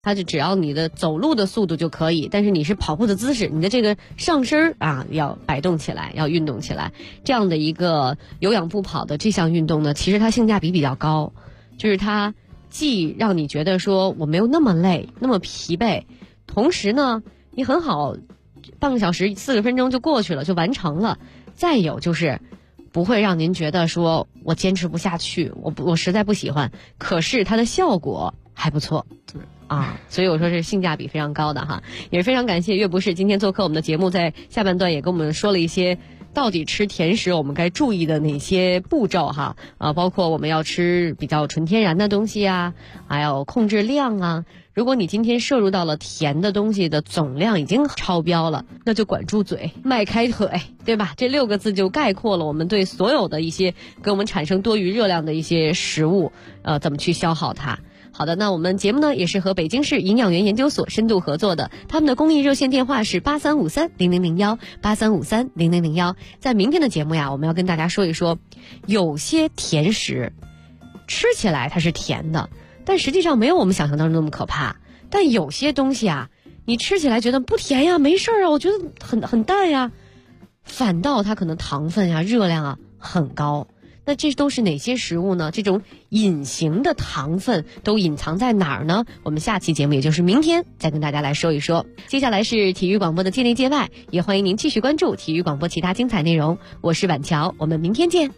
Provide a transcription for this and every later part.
它就只要你的走路的速度就可以，但是你是跑步的姿势，你的这个上身啊要摆动起来，要运动起来。这样的一个有氧步跑的这项运动呢，其实它性价比比较高，就是它既让你觉得说我没有那么累，那么疲惫，同时呢，你很好，半个小时40分钟就过去了，就完成了。再有就是不会让您觉得说我坚持不下去，我实在不喜欢，可是它的效果还不错。 对啊，所以我说是性价比非常高的哈，也是非常感谢岳博士今天做客我们的节目，在下半段也跟我们说了一些到底吃甜食我们该注意的哪些步骤哈，包括我们要吃比较纯天然的东西啊，还有控制量啊。如果你今天摄入到了甜的东西的总量已经超标了，那就管住嘴，迈开腿，对吧？这6个字就概括了我们对所有的一些给我们产生多余热量的一些食物，怎么去消耗它。好的，那我们节目呢也是和北京市营养元研究所深度合作的，他们的公益热线电话是83530001，83530001。在明天的节目呀，我们要跟大家说一说，有些甜食吃起来它是甜的，但实际上没有我们想象当中那么可怕。但有些东西啊，你吃起来觉得不甜呀，没事啊，我觉得很淡呀，反倒它可能糖分呀、热量啊很高。那这都是哪些食物呢？这种隐形的糖分都隐藏在哪儿呢？我们下期节目也就是明天再跟大家来说一说。接下来是体育广播的界内界外，也欢迎您继续关注体育广播其他精彩内容。我是婉乔，我们明天见。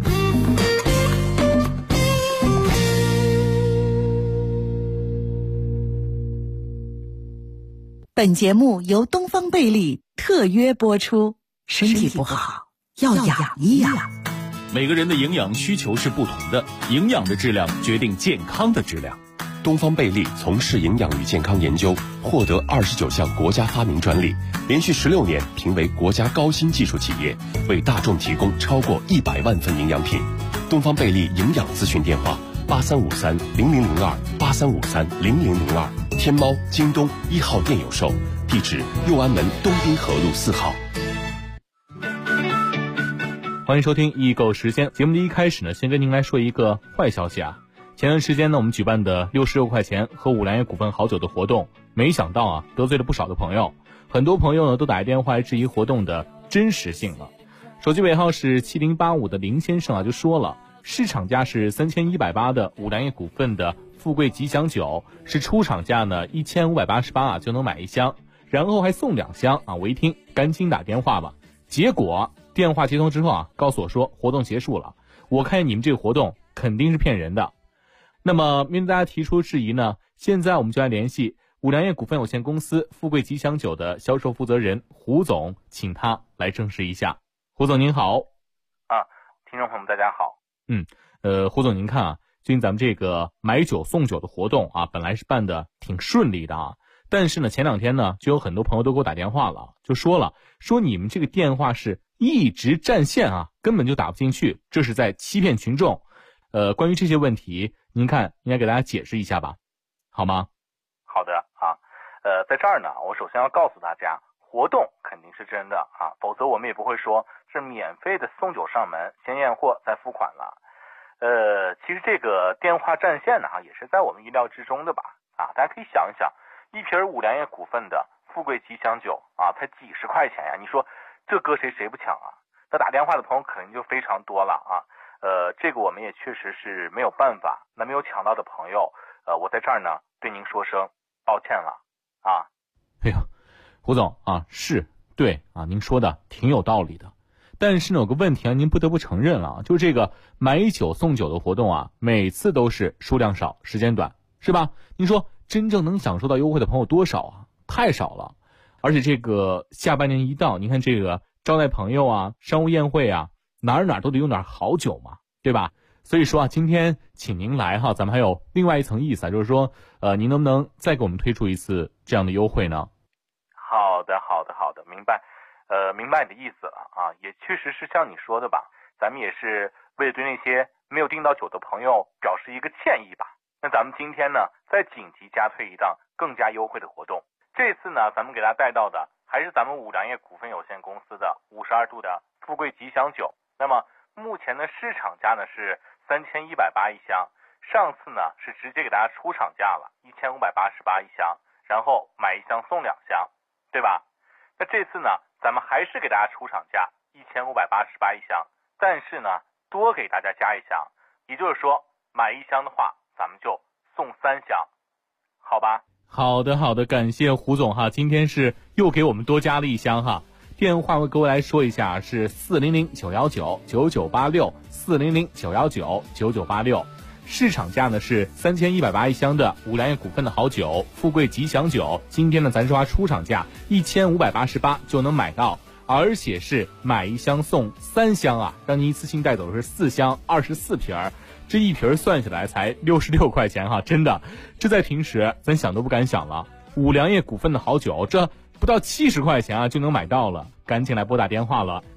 本节目由东方贝利特约播出。身体不好要养一养。 每个人的营养需求是不同的，营养的质量决定健康的质量。 东方贝利从事营养与健康研究，获得29项国家发明专利，连续16年评为国家高新技术企业，为大众提供超过100万份营养品。东方贝利营养咨询电话83530002，83530002，天猫、京东1号店有售，地址右安门东滨河路4号。 欢迎收听易购时间。节目的一开始呢，先跟您来说一个坏消息啊。前段时间呢，我们举办的66块钱喝五粮液股份好酒的活动，没想到啊，得罪了不少的朋友。很多朋友呢都打电话来质疑活动的真实性了。手机尾号是7085的林先生啊，就说了，市场价是3180的五粮液股份的富贵吉祥酒，是出厂价呢1588啊就能买1箱，然后还送2箱啊。我一听，赶紧打电话吧。结果电话接通之后啊，告诉我说活动结束了。我看见你们这个活动肯定是骗人的。那么面对大家提出质疑呢，现在我们就来联系五粮液股份有限公司富贵吉祥酒的销售负责人胡总，请他来证实一下。胡总您好。 听众朋友们大家好。 胡总您看啊，最近咱们这个买酒送酒的活动啊，本来是办的挺顺利的啊，但是呢前2天呢就有很多朋友都给我打电话了，就说你们这个电话是一直占线啊，根本就打不进去，这是在欺骗群众。关于这些问题，您看应该给大家解释一下吧，好吗？ 好的啊，在这儿呢，我首先要告诉大家，活动肯定是真的啊，否则我们也不会说是免费的送酒上门，先验货再付款了。其实这个电话占线呢，也是在我们意料之中的吧？啊，大家可以想一想，一瓶五粮液股份的富贵吉祥酒啊，才几十块钱呀，你说这搁谁不抢啊？那打电话的朋友肯定就非常多了啊。这个我们也确实是没有办法。那没有抢到的朋友，我在这儿呢对您说声抱歉了啊。 哎呀，胡总啊，是对啊，您说的挺有道理的。但是呢，有个问题啊，您不得不承认了，就是这个买酒送酒的活动啊，每次都是数量少，时间短，是吧？您说真正能享受到优惠的朋友多少啊？太少了。而且这个下半年一到，您看这个招待朋友啊、商务宴会啊，哪儿都得用点好酒嘛，对吧？所以说啊，今天请您来哈，咱们还有另外一层意思啊，就是说，您能不能再给我们推出一次这样的优惠呢？ 好的，明白。明白你的意思了啊，也确实是像你说的吧，咱们也是为了对那些没有订到酒的朋友表示一个歉意吧。那咱们今天呢，再紧急加推一档更加优惠的活动。这次呢，咱们给大家带到的还是咱们五粮液股份有限公司的52度的富贵吉祥酒。那么目前的市场价呢是3180一箱， 上次呢是直接给大家出厂价了，1588一箱，然后买1箱送2箱，对吧？那这次呢，咱们还是给大家出厂价1588一箱，但是呢多给大家加1箱，也就是说买1箱的话，咱们就送3箱，好吧？ 好的，感谢胡总哈，今天是又给我们多加了1箱哈。电话我各位来说一下，是400-919-9986，400-919-9986。市场价呢是3180一箱的五粮液股份的好酒富贵吉祥酒，今天呢咱说出厂价1588就能买到，而且是买1箱送3箱啊，让您一次性带走的是4箱24瓶儿，这一瓶算下来才66块钱哈，真的，这在平时咱想都不敢想了。五粮液股份的好酒，这不到70块钱啊就能买到了，赶紧来拨打电话了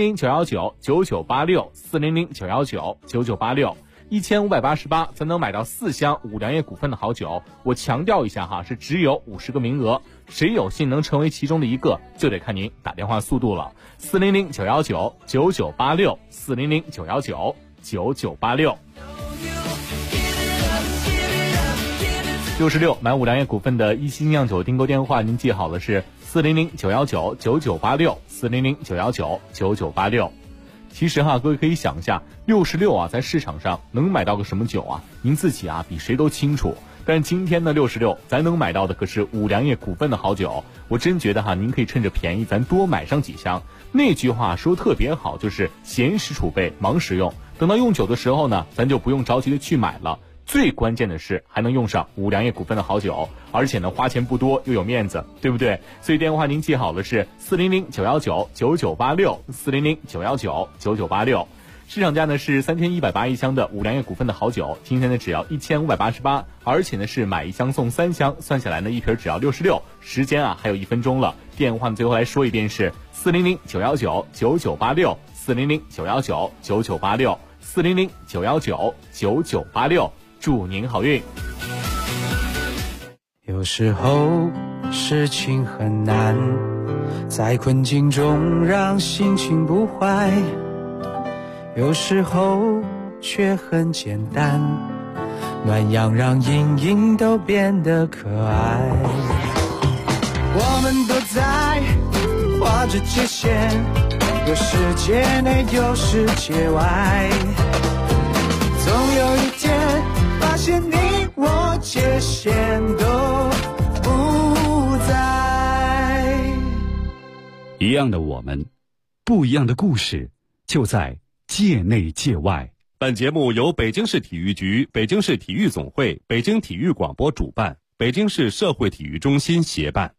，400-919-9986，400-919-9986，1588咱能买到4箱五粮液股份的好酒。我强调一下哈，是只有50个名额，谁有幸能成为其中的一个，就得看您打电话速度了。400-919-9986，400-919-9986。66买五粮液股份的一星酿酒订购电话，您记好了是400-919-9986，400-919-9986。其实哈，各位可以想一下，66啊，在市场上能买到个什么酒啊？您自己啊比谁都清楚。但是今天的66，咱能买到的可是五粮液股份的好酒。我真觉得哈，您可以趁着便宜，咱多买上几箱。那句话说特别好，就是闲时储备，忙时用。等到用酒的时候呢，咱就不用着急的去买了。最关键的是还能用上五粮液股份的好酒，而且呢花钱不多又有面子，对不对？所以电话您记好了是400-919-9986，400-919-9986。市场价呢是3180一箱的五粮液股份的好酒，今天呢只要1588，而且呢是买1箱送3箱，算下来呢一瓶只要66。时间啊还有1分钟了，电话最后来说一遍是400-919-9986，400-919-9986，400-919-9986。祝您好运。 有时候事情很难，在困境中让心情不坏，有时候却很简单，暖阳让阴影都变得可爱。我们都在画着界限，有世界内有世界外，总有一天发现你我界限都不在。 一样的我们，不一样的故事，就在界内界外。 本节目由北京市体育局、北京市体育总会、北京体育广播主办，北京市社会体育中心协办。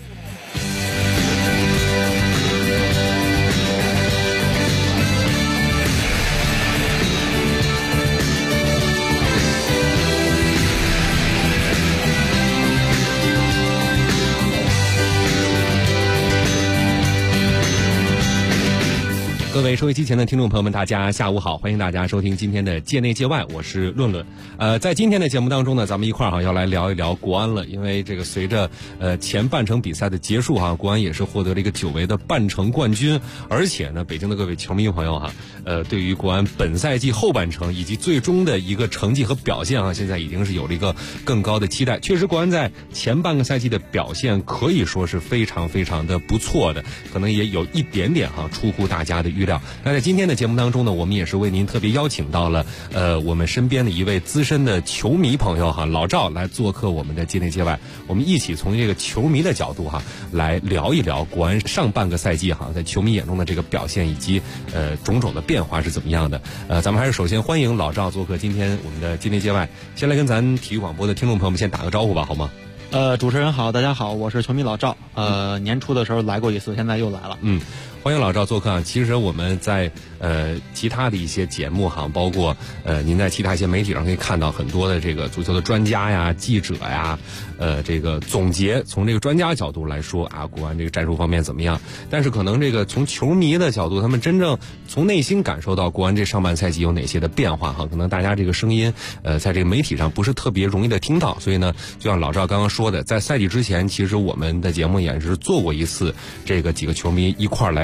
各位收音机前的听众朋友们，大家下午好，欢迎大家收听今天的界内界外，我是论论。在今天的节目当中呢，咱们一块儿要来聊一聊国安了，因为这个随着前半程比赛的结束国安也是获得了一个久违的半程冠军，而且呢，北京的各位球迷朋友对于国安本赛季后半程以及最终的一个成绩和表现现在已经是有了一个更高的期待。确实，国安在前半个赛季的表现可以说是非常非常的不错的，可能也有一点点出乎大家的预料。那在今天的节目当中呢，我们也是为您特别邀请到了我们身边的一位资深的球迷朋友老赵来做客我们的界内界外，我们一起从这个球迷的角度来聊一聊国安上半个赛季在球迷眼中的这个表现以及种种的变化是怎么样的。咱们还是首先欢迎老赵做客今天我们的界内界外，先来跟咱体育广播的听众朋友们先打个招呼吧，好吗？ 主持人好，大家好，我是球迷老赵。年初的时候来过一次，现在又来了。 欢迎老赵做客。其实我们在其他的一些节目包括您在其他一些媒体上可以看到很多的这个足球的专家呀、记者呀，这个总结从这个专家角度来说国安这个战术方面怎么样。但是可能这个从球迷的角度，他们真正从内心感受到国安这上半赛季有哪些的变化可能大家这个声音在这个媒体上不是特别容易的听到。所以呢，就像老赵刚刚说的，在赛季之前，其实我们的节目也是做过一次这个几个球迷一块儿来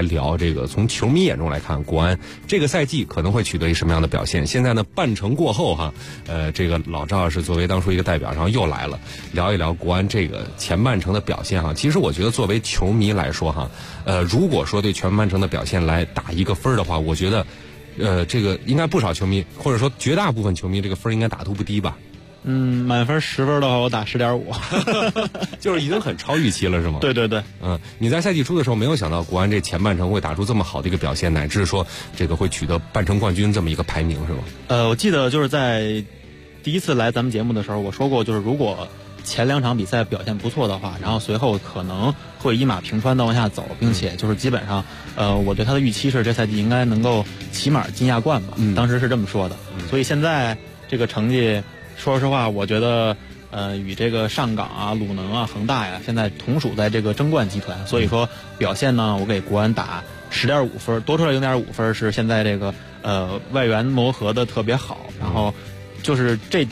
聊这个从球迷眼中来看，国安这个赛季可能会取得一什么样的表现。现在呢，半程过后哈，这个老赵是作为当初一个代表，然后又来了，聊一聊国安这个前半程的表现哈。其实我觉得作为球迷来说哈，如果说对前半程的表现来打一个分的话，我觉得这个应该不少球迷或者说绝大部分球迷这个分应该打都不低吧。 满分10分的话，我打10.5， 就是已经很超预期了，是吗？ 对对对， 你在赛季初的时候没有想到国安这前半程会打出这么好的一个表现，乃至说这个会取得半程冠军这么一个排名，是吗？ 我记得就是在第一次来咱们节目的时候，我说过，就是如果前2场比赛表现不错的话，然后随后可能会一马平川的往下走，并且就是基本上，我对他的预期是这赛季应该能够起码进亚冠吧，当时是这么说的。所以现在这个成绩，说实话，我觉得与这个上港啊、鲁能啊、恒大呀，现在同属在这个争冠集团，所以说表现呢，我给国安打10.5分，多出来0.5分是现在这个外援磨合的特别好，然后就是这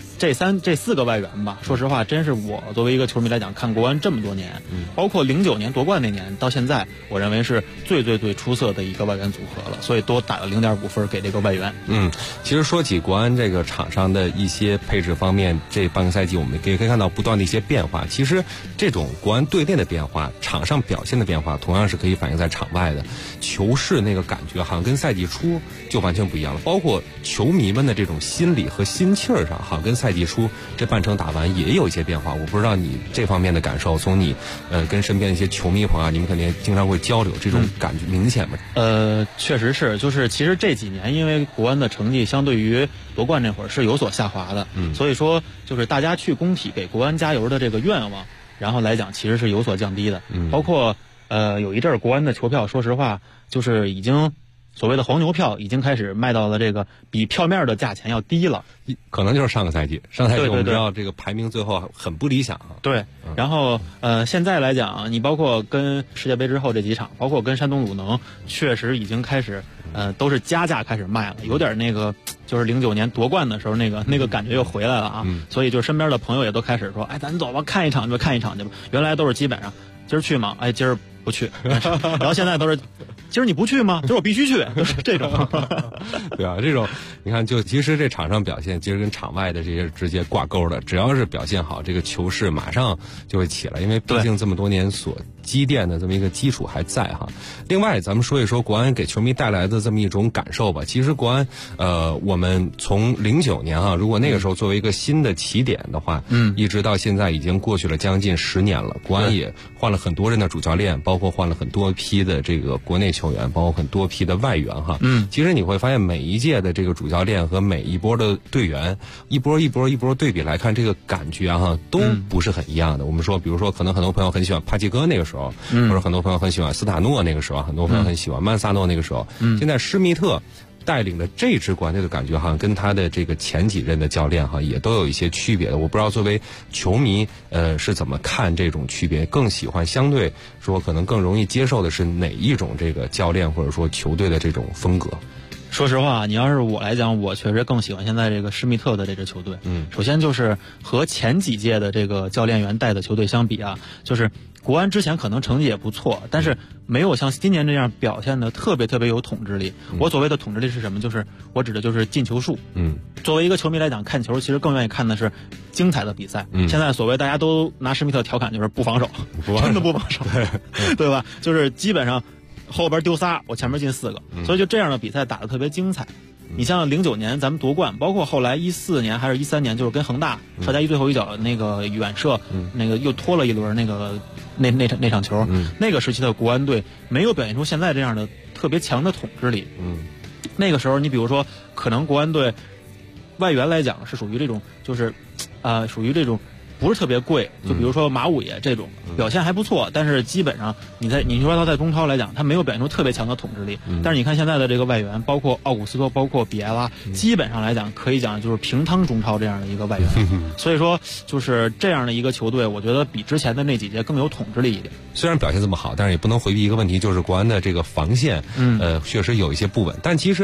4个外援吧，说实话，真是我作为一个球迷来讲，看国安这么多年，包括09年夺冠那年到现在，我认为是最出色的一个外援组合了，所以多打了0.5分给这个外援。 其实说起国安这个场上的一些配置方面，这半个赛季我们可以看到不断的一些变化。其实这种国安队内的变化，场上表现的变化，同样是可以反映在场外的。球市那个感觉好像跟赛季初就完全不一样了，包括球迷们的这种心理和心气儿上，好像跟赛季初这半程打完也有一些变化。我不知道你这方面的感受，从你跟身边的一些球迷朋友，你们肯定经常会交流，这种感觉明显吗？ 确实是，就是其实这几年因为国安的成绩相对于夺冠那会儿是有所下滑的，所以说就是大家去工体给国安加油的这个愿望，然后来讲其实是有所降低的。包括有一阵儿国安的球票，说实话就是已经所谓的黄牛票已经开始卖到了这个比票面的价钱要低了， 可能就是上个赛季我们知道这个排名最后很不理想啊。 对，然后现在来讲，你包括跟世界杯之后这几场，包括跟山东鲁能，确实已经开始都是加价开始卖了，有点那个就是09年夺冠的时候那个感觉又回来了啊。所以就身边的朋友也都开始说，哎，咱走吧，看一场去吧。原来都是基本上今儿去吗？哎，今儿不去。然后现在都是今儿你不去吗？今儿我必须去，就是这种。 对啊，这种你看，就其实这场上表现，其实跟场外的这些直接挂钩的。只要是表现好，这个球势马上就会起来，因为毕竟这么多年所积淀的这么一个基础还在哈。另外，咱们说一说国安给球迷带来的这么一种感受吧。其实国安，我们从09年哈，如果那个时候作为一个新的起点的话，一直到现在已经过去了将近10年了。国安也换了很多人的主教练，包括换了很多批的这个国内球员，包括很多批的外援哈。其实你会发现每一届的这个主教练和每一波的队员，一波对比来看，这个感觉哈都不是很一样的。我们说，比如说，可能很多朋友很喜欢帕季戈那个时候，或者很多朋友很喜欢斯塔诺那个时候，很多朋友很喜欢曼萨诺那个时候。现在施密特带领的这支国安队的感觉，好像跟他的这个前几任的教练哈也都有一些区别的。我不知道作为球迷是怎么看这种区别，更喜欢相对说可能更容易接受的是哪一种这个教练或者说球队的这种风格？ 说实话，你要是我来讲，我确实更喜欢现在这个施密特的这支球队。首先就是和前几届的这个教练员带的球队相比啊，就是国安之前可能成绩也不错，但是没有像今年这样表现的特别有统治力。我所谓的统治力是什么？就是我指的就是进球数。作为一个球迷来讲，看球其实更愿意看的是精彩的比赛。现在所谓大家都拿施密特调侃，就是不防守，真的不防守，对吧？就是基本上后边丢仨，我前面进4个，所以就这样的比赛打得特别精彩。你像09年咱们夺冠，包括后来14年还是13年，就是跟恒大邵佳一最后一脚那个远射，那个又拖了一轮那场球，那个时期的国安队没有表现出现在这样的特别强的统治力。那个时候你比如说，可能国安队外援来讲是属于这种，就是属于这种不是特别贵，就比如说马五爷这种表现还不错，但是基本上你说他在中超来讲，他没有表现出特别强的统治力。但是你看现在的这个外援，包括奥古斯托，包括比埃拉，基本上来讲可以讲就是平汤中超这样的一个外援。所以说就是这样的一个球队，我觉得比之前的那几届更有统治力一点。 虽然表现这么好，但是也不能回避一个问题，就是国安的这个防线，确实有一些不稳。但其实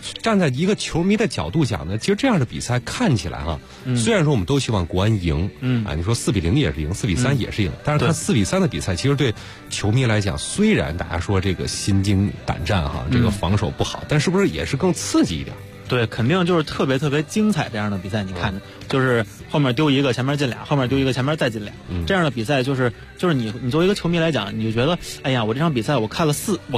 站在一个球迷的角度讲呢，其实这样的比赛看起来虽然说我们都希望国安赢，你说4-0也是赢，4-3也是赢，但是看4-3的比赛，其实对球迷来讲，虽然大家说这个心惊胆战这个防守不好，但是不是也是更刺激一点？ 对，肯定就是特别特别精彩这样的比赛，你看着就是后面丢一个，前面进俩，后面丢一个，前面再进俩，这样的比赛就是你作为一个球迷来讲，你就觉得，哎呀，我这场比赛我看了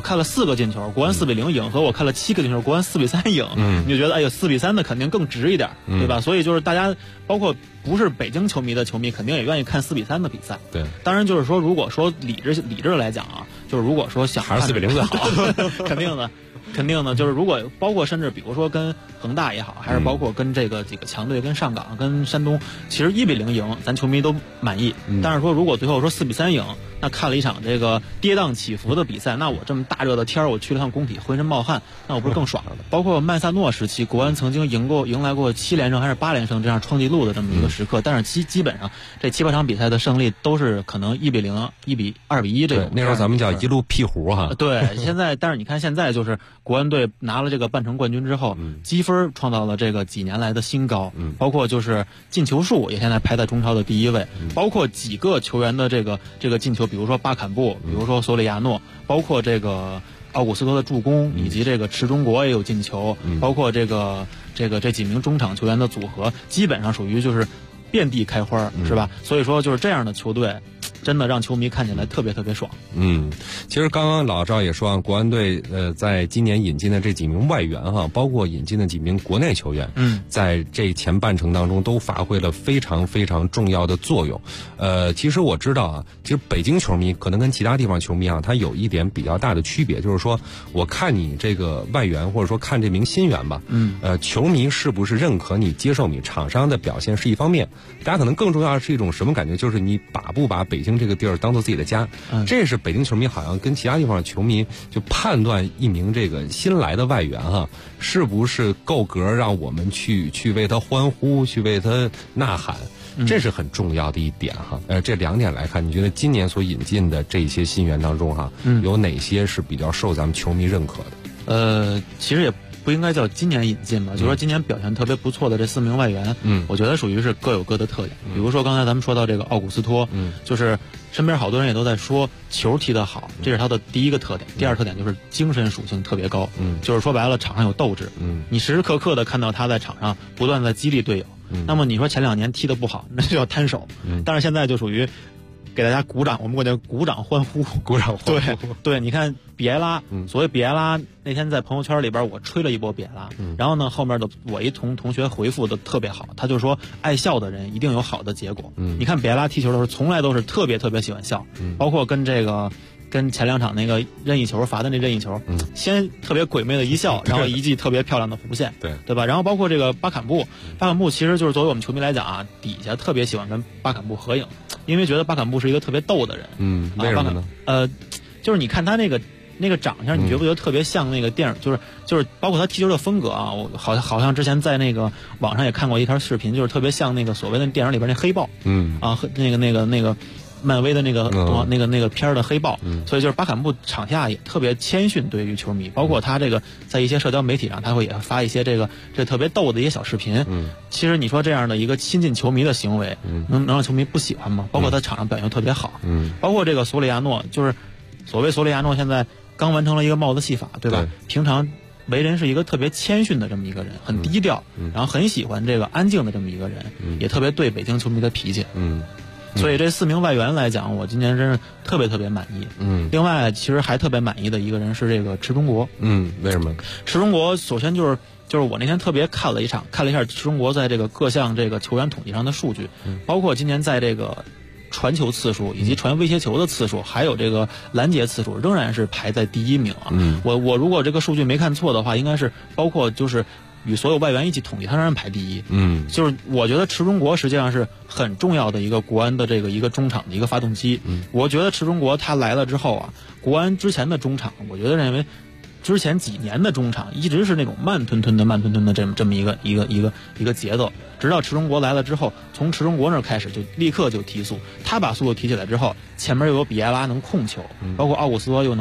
4个进球，国安4-0赢，和我看了7个进球，国安4-3赢，你就觉得，哎呦，4-3的肯定更值一点，对吧？所以就是大家包括不是北京球迷的球迷，肯定也愿意看4-3的比赛。 对， 当然就是说，如果说理智来讲啊，就是如果说想还是4-0最好， 肯定的，就是如果包括甚至比如说跟恒大也好，还是包括跟这个几个强队，跟上港、跟山东，其实1-0赢，咱球迷都满意。但是说如果最后说4-3赢，那看了一场这个跌宕起伏的比赛，那我这么大热的天我去了趟工体，浑身冒汗，那我不是更爽了？包括曼萨诺时期，国安曾经迎来过7连胜还是8连胜这样创纪录的这么一个时刻，但是基本上这7-8场比赛的胜利都是可能1-0、2-1这种。 那时候咱们叫一路屁糊哈。 对，现在但是你看现在就是国安队拿了这个半程冠军之后，积分创造了这个几年来的新高，包括就是进球数也现在排在中超的第1位，包括几个球员的这个进球。比如说巴坎布，比如说索里亚诺，包括这个奥古斯托的助攻，以及这个池中国也有进球，包括这几名中场球员的组合，基本上属于就是遍地开花，是吧？所以说就是这样的球队，真的让球迷看起来特别特别爽。 其实刚刚老赵也说国安队在今年引进的这几名外援包括引进的几名国内球员，在这前半程当中都发挥了非常非常重要的作用。其实我知道其实北京球迷可能跟其他地方球迷他有一点比较大的区别，就是说我看你这个外援或者说看这名新援吧，球迷是不是认可你、接受你，厂商的表现是一方面，大家可能更重要的是一种什么感觉，就是你把不把北京这个地儿当做自己的家，这是北京球迷好像跟其他地方的球迷就判断一名这个新来的外援是不是够格让我们去为他欢呼，去为他呐喊，这是很重要的一点这2点来看，你觉得今年所引进的这些新援当中有哪些是比较受咱们球迷认可的？其实也不应该叫今年引进吧，就说今年表现特别不错的这4名外援，我觉得属于是各有各的特点。比如说刚才咱们说到这个奥古斯托，就是身边好多人也都在说球踢得好，这是他的第一个特点。第二特点就是精神属性特别高，就是说白了场上有斗志，你时时刻刻的看到他在场上不断在激励队友。那么你说前2年踢得不好，那就要摊手，但是现在就属于给大家鼓掌，我们管叫鼓掌欢呼， 鼓掌欢呼。 对，你看比埃拉，所谓比埃拉那天在朋友圈里边我吹了一波比埃拉，然后呢后面的我一同学回复的特别好，他就说爱笑的人一定有好的结果。你看比埃拉踢球的时候从来都是特别特别喜欢笑，包括跟前2场那个任意球罚的那任意球，先特别鬼魅的一笑，然后一记特别漂亮的弧线，对吧？然后包括这个巴坎布其实就是作为我们球迷来讲底下特别喜欢跟巴坎布合影，因为觉得巴坎布是一个特别逗的人。 为什么呢？ 就是你看他那个长相，你觉不觉得特别像那个电影？就是包括他踢球的风格我好像之前在那个网上也看过一条视频，就是特别像那个所谓的电影里边那黑豹，那个漫威的那个片儿的黑豹，所以就是巴坎布场下也特别谦逊对于球迷，包括他这个在一些社交媒体上，他会也发一些这特别逗的一些小视频。其实你说这样的一个亲近球迷的行为，能让球迷不喜欢吗？包括他场上表现特别好，包括这个索里亚诺，就是所谓索里亚诺现在刚完成了一个帽子戏法，对吧？平常为人是一个特别谦逊的这么一个人，很低调，然后很喜欢这个安静的这么一个人，也特别对北京球迷的脾气。所以这4名外援来讲，我今年真是特别特别满意。另外其实还特别满意的一个人是这个池中国。 为什么？ 池中国首先就是我那天特别看了一下池中国在这个各项这个球员统计上的数据，包括今年在这个传球次数以及传威胁球的次数，还有这个拦截次数，仍然是排在第1名我如果这个数据没看错的话，应该是包括就是与所有外援一起统计，他仍然排第1。就是我觉得池中国实际上是很重要的一个国安的这个一个中场的一个发动机。我觉得池中国他来了之后国安之前的中场，我觉得认为之前几年的中场一直是那种慢吞吞的这么一个节奏，直到池中国来了之后，从池中国那儿开始就立刻就提速，他把速度提起来之后，前面又有比埃拉能控球，包括奥古斯托又能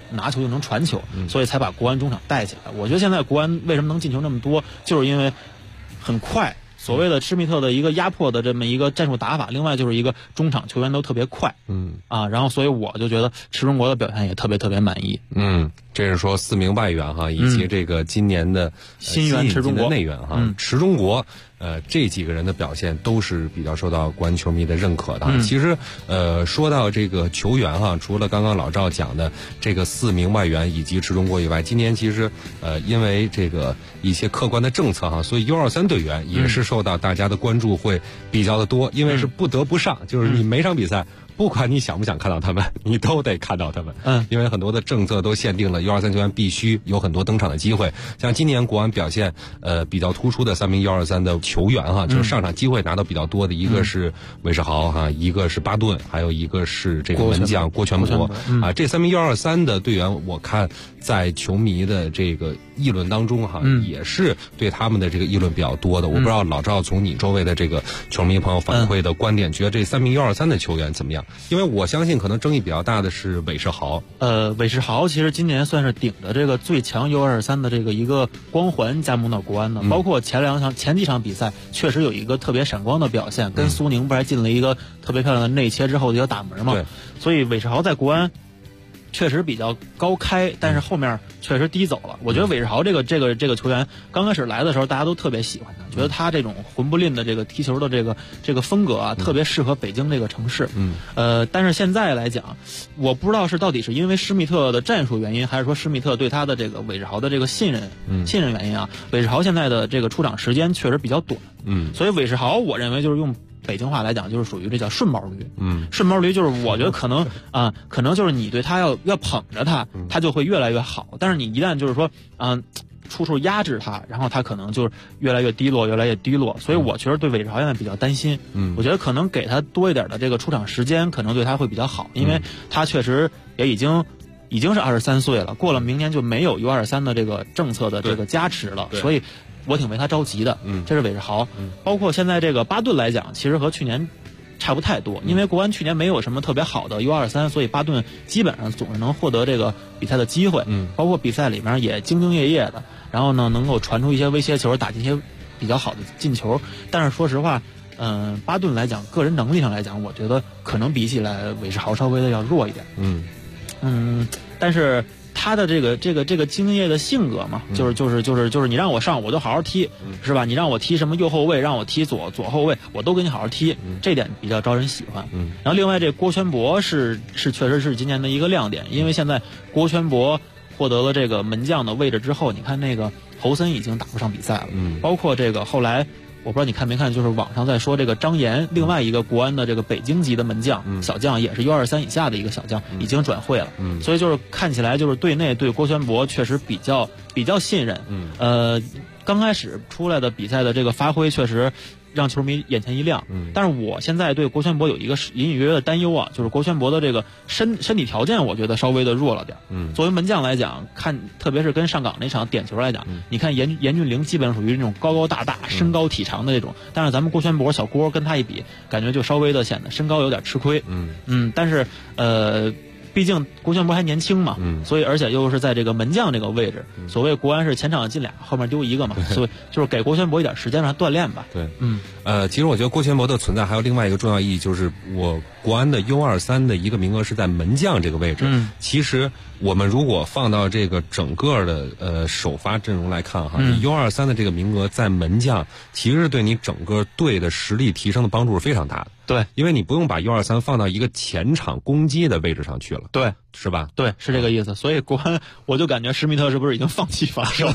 拿球就能传球，所以才把国安中场带起来。我觉得现在国安为什么能进球那么多，就是因为很快。所谓的施密特的一个压迫的这么一个战术打法，另外就是一个中场球员都特别快，然后所以我就觉得池中国的表现也特别满意。 这是说4名外援哈，以及这个今年的新援池中国内援哈，池中国这几个人的表现都是比较受到国安球迷的认可的。其实说到这个球员哈，除了刚刚老赵讲的这个4名外援以及池中国以外，今年其实因为这个一些客观的政策哈，所以 U23 队员也是受到大家的关注会比较的多，因为是不得不上，就是你每场比赛。不管你想不想看到他们，你都得看到他们。因为很多的政策都限定了 U23 球员必须有很多登场的机会。像今年国安表现比较突出的3名 U23 的球员哈，就是上场机会拿到比较多的，一个是韦世豪哈，一个是巴顿，还有一个是这个门将郭全博啊。这3名 U23 的队员，我看在球迷的这个议论当中哈，也是对他们的这个议论比较多的。我不知道老赵从你周围的这个球迷朋友反馈的观点，觉得这3名 U23 的球员怎么样？因为我相信可能争议比较大的是韦世豪。 韦世豪其实今年算是顶着这个最强 U23 的这个一个光环加盟到国安的，包括前几场比赛确实有一个特别闪光的表现，跟苏宁不是还进了一个特别漂亮的内切之后的一个打门嘛？对，所以韦世豪在国安确实比较高开，但是后面确实低走了。我觉得韦世豪这个球员刚开始来的时候，大家都特别喜欢他，觉得他这种混不吝的这个踢球的这个风格啊，特别适合北京这个城市。但是现在来讲，我不知道到底是因为施密特的战术原因，还是说施密特对他的这个韦世豪的这个信任原因啊。韦世豪现在的这个出场时间确实比较短，所以韦世豪我认为就是用北京话来讲，就是属于这叫顺毛驴。顺毛驴就是我觉得可能就是你对他要捧着他，他就会越来越好。但是你一旦就是说处处压制他，然后他可能就是越来越低落。所以我确实对韦世豪现在比较担心。我觉得可能给他多一点的这个出场时间，可能对他会比较好，因为他确实也已经是23岁了，过了明年就没有 U23 的这个政策的这个加持了，所以我挺为他着急的。这是韦世豪。包括现在这个巴顿来讲，其实和去年差不太多，因为国安去年没有什么特别好的 U23，所以巴顿基本上总是能获得这个比赛的机会。包括比赛里面也兢兢业业的，然后呢能够传出一些威胁球，打进一些比较好的进球。但是说实话，巴顿来讲，个人能力上来讲，我觉得可能比起来韦世豪稍微的要弱一点。但是他的这个敬业的性格嘛，就是你让我上我就好好踢，是吧？你让我踢什么右后卫，让我踢左后卫，我都给你好好踢，这点比较招人喜欢。然后另外这郭全博是确实是今年的一个亮点，因为现在郭全博获得了这个门将的位置之后，你看那个侯森已经打不上比赛了，包括这个后来。我不知道你看没看，就是网上在说这个张岩，另外一个国安的这个北京籍的门将、小将，也是 U23 以下的一个小将，已经转会了。所以就是看起来就是队内对郭全博确实比较信任。刚开始出来的比赛的这个发挥确实让球迷眼前一亮。但是我现在对郭全博有一个隐隐约约的担忧啊，就是郭全博的这个身体条件，我觉得稍微的弱了点。作为门将来讲，特别是跟上港那场点球来讲，你看严俊凌基本属于那种高高大大、身高体长的这种，但是咱们郭全博小郭跟他一比，感觉就稍微的显得身高有点吃亏。但是毕竟郭全博还年轻嘛，所以而且又是在这个门将这个位置，所谓国安是前场进俩，后面丢一个嘛，所以就是给郭全博一点时间让他锻炼吧。 对，其实我觉得郭全博的存在还有另外一个重要意义，就是我国安的 U23 的一个名额是在门将这个位置。其实我们如果放到这个整个的首发阵容来看哈，U23 的这个名额在门将，其实是对你整个队的实力提升的帮助是非常大的。 对， 因为你不用把 U23 放到一个前场攻击的位置上去了。 对， 是吧？ 对，是这个意思。所以国安，我就感觉施密特是不是已经放弃防守？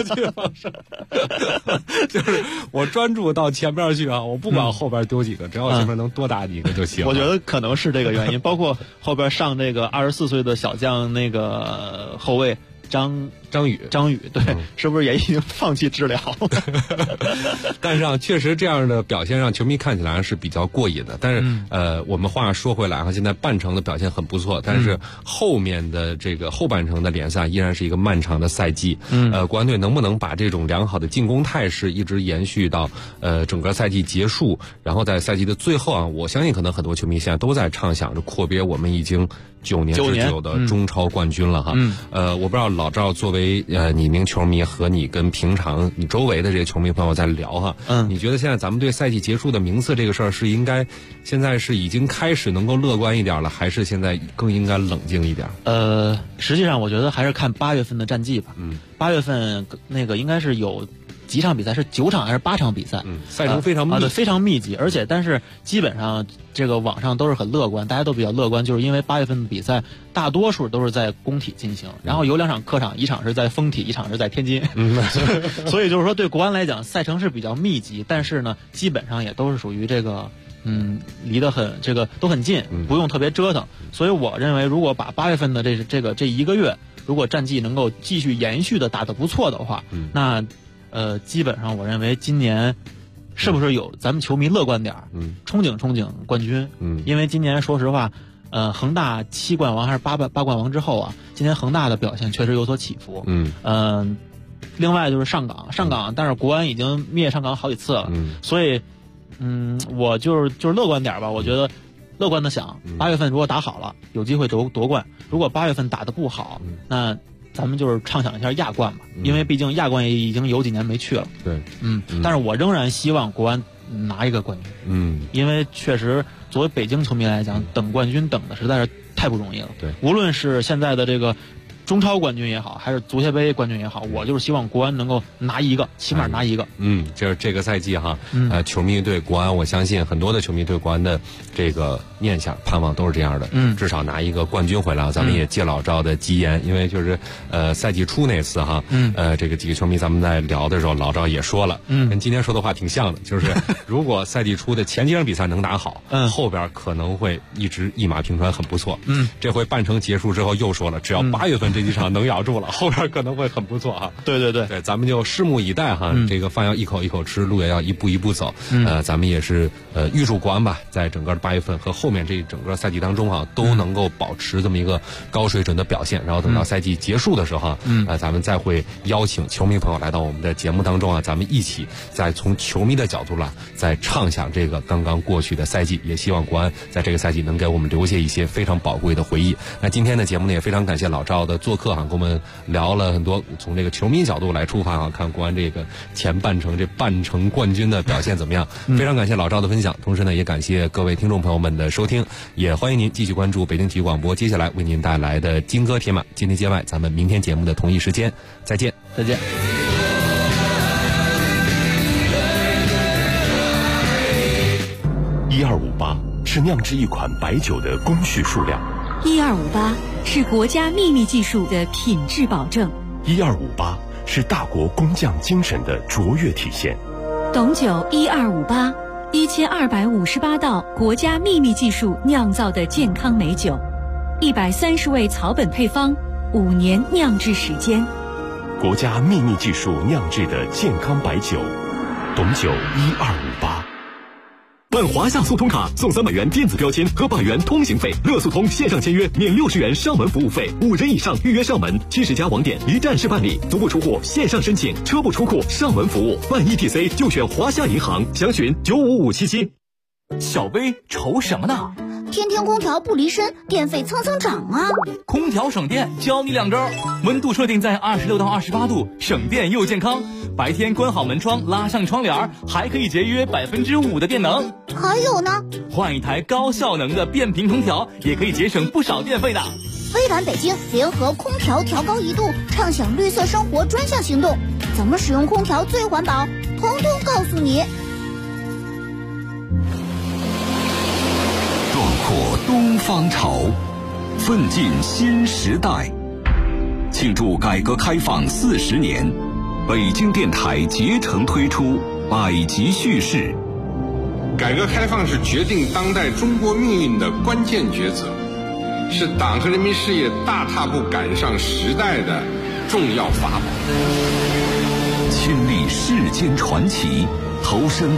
就是我专注到前边去啊，我不管后边丢几个，只要前面能多打几个就行。 我觉得可能是这个原因，包括后边上这个24岁的小将那个后卫张张宇， 对，是不是也已经放弃治疗？ 但是确实这样的表现让球迷看起来是比较过瘾的。但是我们话说回来现在半程的表现很不错，但是后面的这个后半程的联赛依然是一个漫长的赛季。国安队能不能把这种良好的进攻态势一直延续到整个赛季结束，然后在赛季的最后我相信可能很多球迷现在都在畅想着阔别我们已经9年之久的中超冠军了我不知道老赵作为你一名球迷和你跟平常你周围的这些球迷朋友在聊你觉得现在咱们对赛季结束的名次这个事儿是应该现在是已经开始能够乐观一点了，还是现在更应该冷静一点？ 实际上我觉得还是看8月份的战绩吧。8月份那个应该是有几场比赛，是9场还是8场比赛？ 赛程非常密对，非常密集，而且但是基本上这个网上都是很乐观，大家都比较乐观，就是因为8月份的比赛大多数都是在工体进行，然后有2场客场，1场是在丰体，1场是在天津，所以就是说对国安来讲赛程是比较密集，但是呢基本上也都是属于这个离得很这个都很近，不用特别折腾，所以我认为如果把8月份的这1个月，如果战绩能够继续延续的打得不错的话，那基本上我认为今年是不是有咱们球迷乐观点憧憬冠军，因为今年说实话恒大7冠王还是8冠王之后今年恒大的表现确实有所起伏。另外就是上港，但是国安已经灭上港好几次了，所以我就是乐观点吧，我觉得乐观的想8月份如果打好了有机会夺冠，如果8月份打得不好，那咱们就是畅想一下亚冠吧，因为毕竟亚冠也已经有几年没去了。 对， 但是我仍然希望国安拿一个冠军。因为确实作为北京球迷来讲，等冠军等的实在是太不容易了。 对， 无论是现在的这个中超冠军也好，还是足协杯冠军也好，我就是希望国安能够拿一个，起码拿一个。 就是这个赛季球迷对国安，我相信很多的球迷对国安的这个念想盼望都是这样的，至少拿一个冠军回来。咱们也借老赵的吉言，因为就是赛季初那次这个几个球迷咱们在聊的时候，老赵也说了，跟今天说的话挺像的，就是如果赛季初的前几场比赛能打好，后边可能会一直一马平川，很不错。这回半程结束之后又说了，只要8月份这几场能咬住了，后边可能会很不错对， 咱们就拭目以待这个饭要一口一口吃，路也要一步一步走。咱们也是预祝国安吧，在整个8月份和后面这整个赛季当中都能够保持这么一个高水准的表现。然后等到赛季结束的时候咱们再会邀请球迷朋友来到我们的节目当中咱们一起再从球迷的角度再畅想这个刚刚过去的赛季。也希望国安在这个赛季能给我们留下一些非常宝贵的回忆。那今天的节目呢，也非常感谢老赵的做客跟我们聊了很多，从这个球迷角度来出发看国安这个前半程这半程冠军的表现怎么样。非常感谢老赵的分享，同时呢也感谢各位听众朋友们的收听，也欢迎您继续关注北京体育广播接下来为您带来的金戈铁马今天街外，咱们明天节目的同一时间再见。 1258是酿制一款白酒的工序数量 ，1258是国家秘密技术的品质保证 ，1258是大国工匠精神的卓越体现。 董酒1258，1258道国家秘密技术酿造的健康美酒，130味草本配方，5年酿制时间， 国家秘密技术酿制的健康白酒，董酒1258。 办华夏速通卡送300元电子标签和100元通行费，乐速通线上签约免60元上门服务费，5人以上预约上门，70家网点一站式办理，足不出户线上申请，车不出库上门服务，办 ETC 就选华夏银行，详询95577。 小薇愁什么呢？ 天天空调不离身，电费蹭蹭涨啊！ 空调省电，教你2招：温度设定在26到28度，省电又健康。白天关好门窗，拉上窗帘，还可以节约5%的电能。 还有呢， 换一台高效能的变频空调，也可以节省不少电费的。 微软北京联合空调调高1度，畅想绿色生活专项行动，怎么使用空调最环保？通通告诉你。 壮阔东方潮，奋进新时代。庆祝改革开放40年，北京电台竭诚推出百集叙事。 改革开放是决定当代中国命运的关键抉择，是党和人民事业大踏步赶上时代的重要法宝。 亲历世间传奇，投身